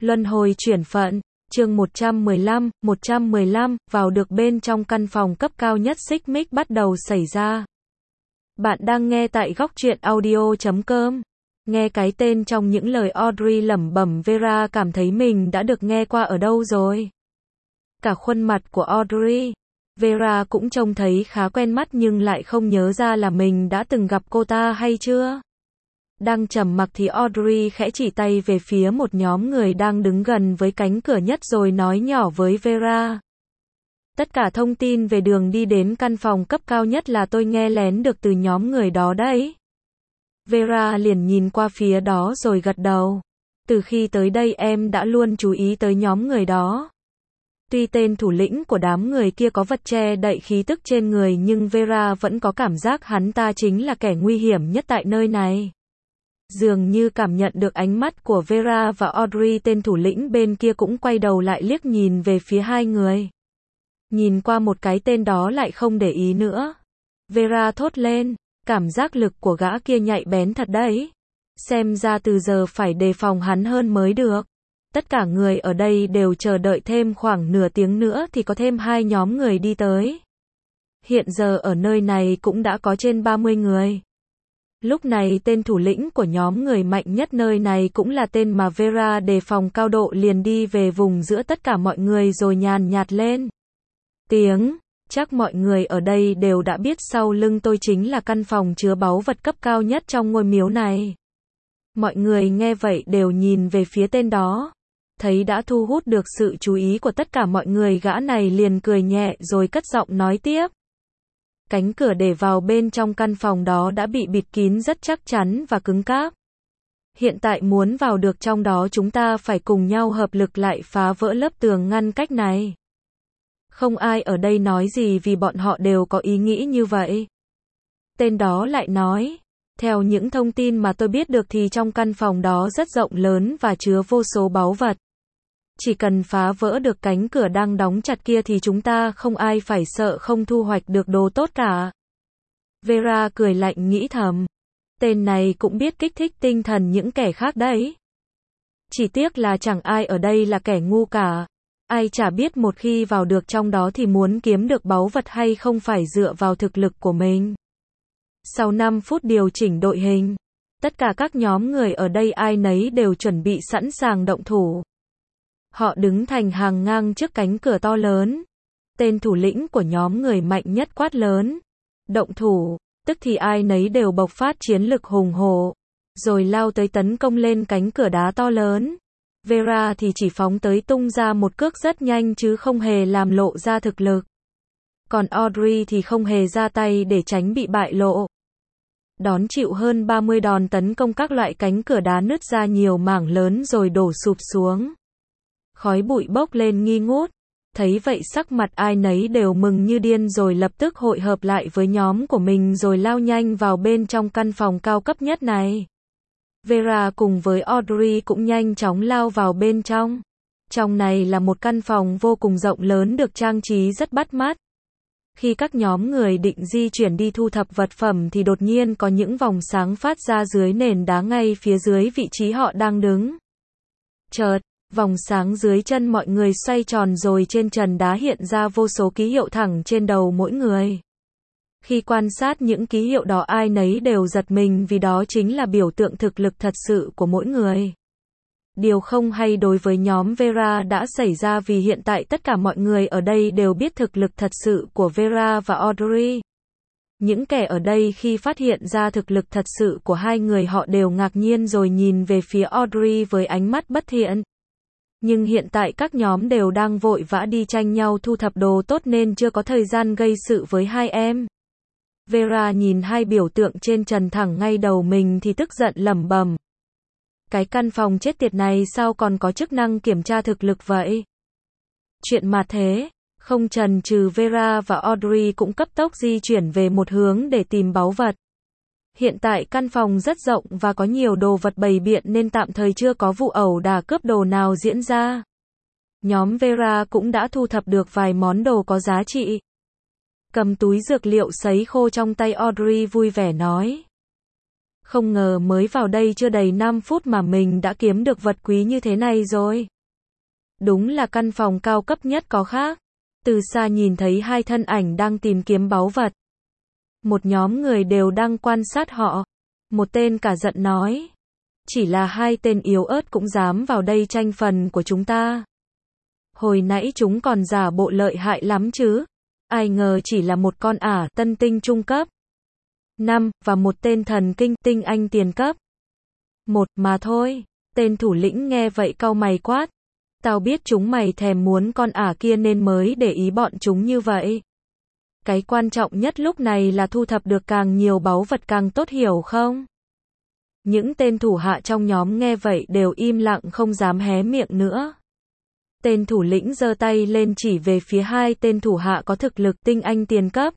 Luân hồi chuyển phận, chương 115, vào được bên trong căn phòng cấp cao nhất xích mích bắt đầu xảy ra. Bạn đang nghe tại góc truyện audio.com. Nghe cái tên trong những lời Audrey lẩm bẩm, Vera cảm thấy mình đã được nghe qua ở đâu rồi. Cả khuôn mặt của Audrey, Vera cũng trông thấy khá quen mắt nhưng lại không nhớ ra là mình đã từng gặp cô ta hay chưa. Đang trầm mặc thì Audrey khẽ chỉ tay về phía một nhóm người đang đứng gần với cánh cửa nhất rồi nói nhỏ với Vera. Tất cả thông tin về đường đi đến căn phòng cấp cao nhất là tôi nghe lén được từ nhóm người đó đấy. Vera liền nhìn qua phía đó rồi gật đầu. Từ khi tới đây em đã luôn chú ý tới nhóm người đó. Tuy tên thủ lĩnh của đám người kia có vật che đậy khí tức trên người nhưng Vera vẫn có cảm giác hắn ta chính là kẻ nguy hiểm nhất tại nơi này. Dường như cảm nhận được ánh mắt của Vera và Audrey, tên thủ lĩnh bên kia cũng quay đầu lại liếc nhìn về phía hai người. Nhìn qua một cái tên đó lại không để ý nữa. Vera thốt lên, cảm giác lực của gã kia nhạy bén thật đấy. Xem ra từ giờ phải đề phòng hắn hơn mới được. Tất cả người ở đây đều chờ đợi thêm khoảng nửa tiếng nữa thì có thêm hai nhóm người đi tới. Hiện giờ ở nơi này cũng đã có trên 30 người. Lúc này tên thủ lĩnh của nhóm người mạnh nhất nơi này cũng là tên mà Vera đề phòng cao độ liền đi về vùng giữa tất cả mọi người rồi nhàn nhạt lên. Chắc mọi người ở đây đều đã biết sau lưng tôi chính là căn phòng chứa báu vật cấp cao nhất trong ngôi miếu này. Mọi người nghe vậy đều nhìn về phía tên đó. Thấy đã thu hút được sự chú ý của tất cả mọi người, gã này liền cười nhẹ rồi cất giọng nói tiếp. Cánh cửa để vào bên trong căn phòng đó đã bị bịt kín rất chắc chắn và cứng cáp. Hiện tại muốn vào được trong đó chúng ta phải cùng nhau hợp lực lại phá vỡ lớp tường ngăn cách này. Không ai ở đây nói gì vì bọn họ đều có ý nghĩ như vậy. Tên đó lại nói, theo những thông tin mà tôi biết được thì trong căn phòng đó rất rộng lớn và chứa vô số báu vật. Chỉ cần phá vỡ được cánh cửa đang đóng chặt kia thì chúng ta không ai phải sợ không thu hoạch được đồ tốt cả. Vera cười lạnh nghĩ thầm. Tên này cũng biết kích thích tinh thần những kẻ khác đấy. Chỉ tiếc là chẳng ai ở đây là kẻ ngu cả. Ai chả biết một khi vào được trong đó thì muốn kiếm được báu vật hay không phải dựa vào thực lực của mình. Sau 5 phút điều chỉnh đội hình, tất cả các nhóm người ở đây ai nấy đều chuẩn bị sẵn sàng động thủ. Họ đứng thành hàng ngang trước cánh cửa to lớn. Tên thủ lĩnh của nhóm người mạnh nhất quát lớn. Động thủ, tức thì ai nấy đều bộc phát chiến lực hùng hổ, rồi lao tới tấn công lên cánh cửa đá to lớn. Vera thì chỉ phóng tới tung ra một cước rất nhanh chứ không hề làm lộ ra thực lực. Còn Audrey thì không hề ra tay để tránh bị bại lộ. Đón chịu hơn 30 đòn tấn công, các loại cánh cửa đá nứt ra nhiều mảng lớn rồi đổ sụp xuống. Khói bụi bốc lên nghi ngút. Thấy vậy sắc mặt ai nấy đều mừng như điên rồi lập tức hội hợp lại với nhóm của mình rồi lao nhanh vào bên trong căn phòng cao cấp nhất này. Vera cùng với Audrey cũng nhanh chóng lao vào bên trong. Trong này là một căn phòng vô cùng rộng lớn được trang trí rất bắt mắt. Khi các nhóm người định di chuyển đi thu thập vật phẩm thì đột nhiên có những vòng sáng phát ra dưới nền đá ngay phía dưới vị trí họ đang đứng. Chợt, vòng sáng dưới chân mọi người xoay tròn rồi trên trần đá hiện ra vô số ký hiệu thẳng trên đầu mỗi người. Khi quan sát những ký hiệu đó ai nấy đều giật mình vì đó chính là biểu tượng thực lực thật sự của mỗi người. Điều không hay đối với nhóm Vera đã xảy ra vì hiện tại tất cả mọi người ở đây đều biết thực lực thật sự của Vera và Audrey. Những kẻ ở đây khi phát hiện ra thực lực thật sự của hai người họ đều ngạc nhiên rồi nhìn về phía Audrey với ánh mắt bất thiện. Nhưng hiện tại các nhóm đều đang vội vã đi tranh nhau thu thập đồ tốt nên chưa có thời gian gây sự với hai em. Vera nhìn hai biểu tượng trên trần thẳng ngay đầu mình thì tức giận lẩm bẩm. Cái căn phòng chết tiệt này sao còn có chức năng kiểm tra thực lực vậy? Chuyện mà thế, không chần chừ Vera và Audrey cũng cấp tốc di chuyển về một hướng để tìm báu vật. Hiện tại căn phòng rất rộng và có nhiều đồ vật bày biện nên tạm thời chưa có vụ ẩu đả cướp đồ nào diễn ra. Nhóm Vera cũng đã thu thập được vài món đồ có giá trị. Cầm túi dược liệu sấy khô trong tay, Audrey vui vẻ nói. Không ngờ mới vào đây chưa đầy 5 phút mà mình đã kiếm được vật quý như thế này rồi. Đúng là căn phòng cao cấp nhất có khác. Từ xa nhìn thấy hai thân ảnh đang tìm kiếm báu vật. Một nhóm người đều đang quan sát họ. Một tên cả giận nói. Chỉ là hai tên yếu ớt cũng dám vào đây tranh phần của chúng ta. Hồi nãy chúng còn giả bộ lợi hại lắm chứ. Ai ngờ chỉ là một con ả tân tinh trung cấp 5 và một tên thần kinh tinh anh tiền cấp 1 mà thôi. Tên thủ lĩnh nghe vậy cau mày quát. Tao biết chúng mày thèm muốn con ả kia nên mới để ý bọn chúng như vậy. Cái quan trọng nhất lúc này là thu thập được càng nhiều báu vật càng tốt, hiểu không? Những tên thủ hạ trong nhóm nghe vậy đều im lặng không dám hé miệng nữa. Tên thủ lĩnh giơ tay lên chỉ về phía hai tên thủ hạ có thực lực tinh anh tiền cấp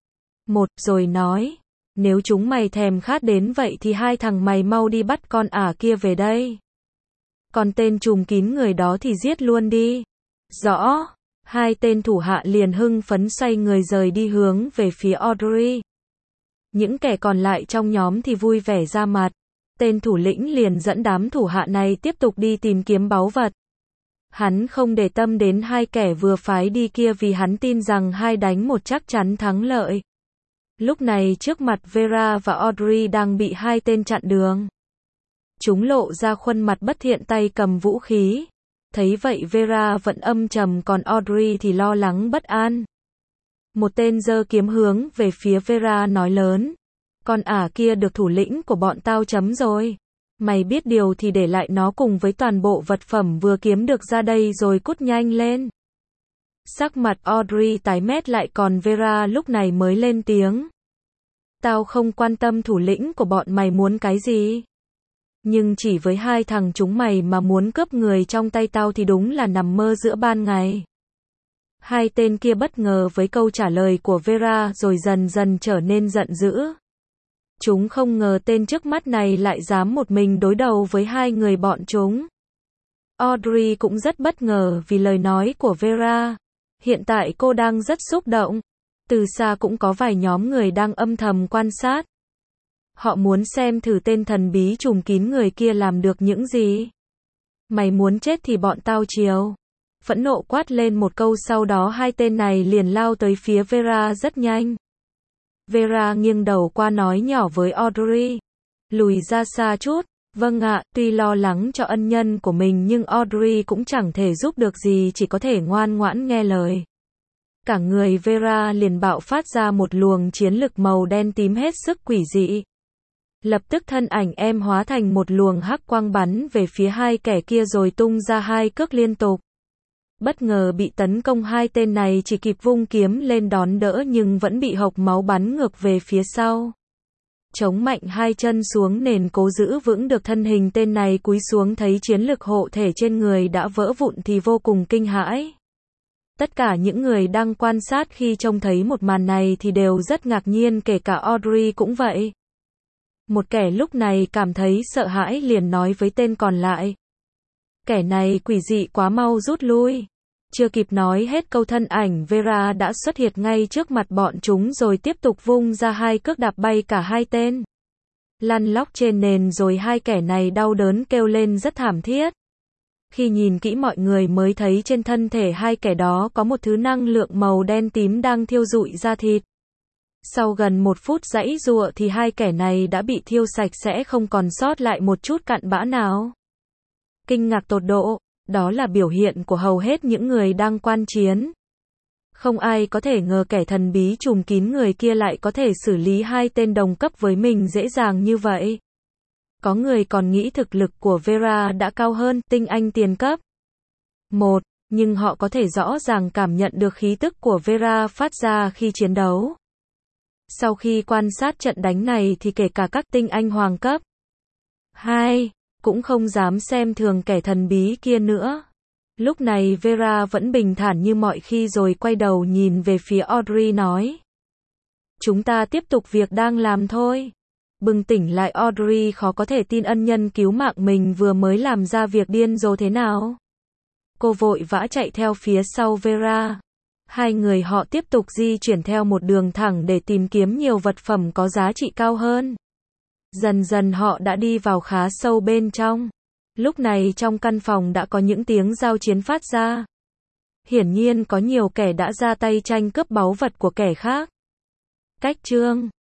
1 rồi nói. Nếu chúng mày thèm khát đến vậy thì hai thằng mày mau đi bắt con ả kia về đây. Còn tên trùm kín người đó thì giết luôn đi. Rõ. Hai tên thủ hạ liền hưng phấn xoay người rời đi hướng về phía Audrey. Những kẻ còn lại trong nhóm thì vui vẻ ra mặt. Tên thủ lĩnh liền dẫn đám thủ hạ này tiếp tục đi tìm kiếm báu vật. Hắn không để tâm đến hai kẻ vừa phái đi kia vì hắn tin rằng 2 đánh 1 chắc chắn thắng lợi. Lúc này trước mặt Vera và Audrey đang bị hai tên chặn đường. Chúng lộ ra khuôn mặt bất thiện tay cầm vũ khí. Thấy vậy Vera vẫn âm trầm còn Audrey thì lo lắng bất an. Một tên giơ kiếm hướng về phía Vera nói lớn. Con ả kia được thủ lĩnh của bọn tao chấm rồi. Mày biết điều thì để lại nó cùng với toàn bộ vật phẩm vừa kiếm được ra đây rồi cút nhanh lên. Sắc mặt Audrey tái mét lại còn Vera lúc này mới lên tiếng. Tao không quan tâm thủ lĩnh của bọn mày muốn cái gì. Nhưng chỉ với hai thằng chúng mày mà muốn cướp người trong tay tao thì đúng là nằm mơ giữa ban ngày. Hai tên kia bất ngờ với câu trả lời của Vera rồi dần dần trở nên giận dữ. Chúng không ngờ tên trước mắt này lại dám một mình đối đầu với hai người bọn chúng. Audrey cũng rất bất ngờ vì lời nói của Vera. Hiện tại cô đang rất xúc động. Từ xa cũng có vài nhóm người đang âm thầm quan sát. Họ muốn xem thử tên thần bí trùm kín người kia làm được những gì. Mày muốn chết thì bọn tao chiều. Phẫn nộ quát lên một câu sau đó hai tên này liền lao tới phía Vera rất nhanh. Vera nghiêng đầu qua nói nhỏ với Audrey. Lùi ra xa chút. Vâng ạ, tuy lo lắng cho ân nhân của mình nhưng Audrey cũng chẳng thể giúp được gì chỉ có thể ngoan ngoãn nghe lời. Cả người Vera liền bạo phát ra một luồng chiến lực màu đen tím hết sức quỷ dị. Lập tức thân ảnh em hóa thành một luồng hắc quang bắn về phía hai kẻ kia rồi tung ra 2 cước liên tục. Bất ngờ bị tấn công hai tên này chỉ kịp vung kiếm lên đón đỡ nhưng vẫn bị hộc máu bắn ngược về phía sau. Chống mạnh hai chân xuống nền cố giữ vững được thân hình tên này cúi xuống thấy chiến lực hộ thể trên người đã vỡ vụn thì vô cùng kinh hãi. Tất cả những người đang quan sát khi trông thấy một màn này thì đều rất ngạc nhiên kể cả Audrey cũng vậy. Một kẻ lúc này cảm thấy sợ hãi liền nói với tên còn lại. Kẻ này quỷ dị quá, mau rút lui. Chưa kịp nói hết câu thân ảnh Vera đã xuất hiện ngay trước mặt bọn chúng rồi tiếp tục vung ra 2 cước đạp bay cả hai tên. Lăn lóc trên nền rồi hai kẻ này đau đớn kêu lên rất thảm thiết. Khi nhìn kỹ mọi người mới thấy trên thân thể hai kẻ đó có một thứ năng lượng màu đen tím đang thiêu rụi da thịt. Sau gần 1 phút giãy giụa thì hai kẻ này đã bị thiêu sạch sẽ không còn sót lại một chút cặn bã nào. Kinh ngạc tột độ, đó là biểu hiện của hầu hết những người đang quan chiến. Không ai có thể ngờ kẻ thần bí trùm kín người kia lại có thể xử lý hai tên đồng cấp với mình dễ dàng như vậy. Có người còn nghĩ thực lực của Vera đã cao hơn tinh anh tiền cấp 1, nhưng họ có thể rõ ràng cảm nhận được khí tức của Vera phát ra khi chiến đấu. Sau khi quan sát trận đánh này thì kể cả các tinh anh hoàng cấp 2 cũng không dám xem thường kẻ thần bí kia nữa. Lúc này Vera vẫn bình thản như mọi khi rồi quay đầu nhìn về phía Audrey nói. Chúng ta tiếp tục việc đang làm thôi. Bừng tỉnh lại Audrey khó có thể tin ân nhân cứu mạng mình vừa mới làm ra việc điên rồ thế nào. Cô vội vã chạy theo phía sau Vera. Hai người họ tiếp tục di chuyển theo một đường thẳng để tìm kiếm nhiều vật phẩm có giá trị cao hơn. Dần dần họ đã đi vào khá sâu bên trong. Lúc này trong căn phòng đã có những tiếng giao chiến phát ra. Hiển nhiên có nhiều kẻ đã ra tay tranh cướp báu vật của kẻ khác. Cách chương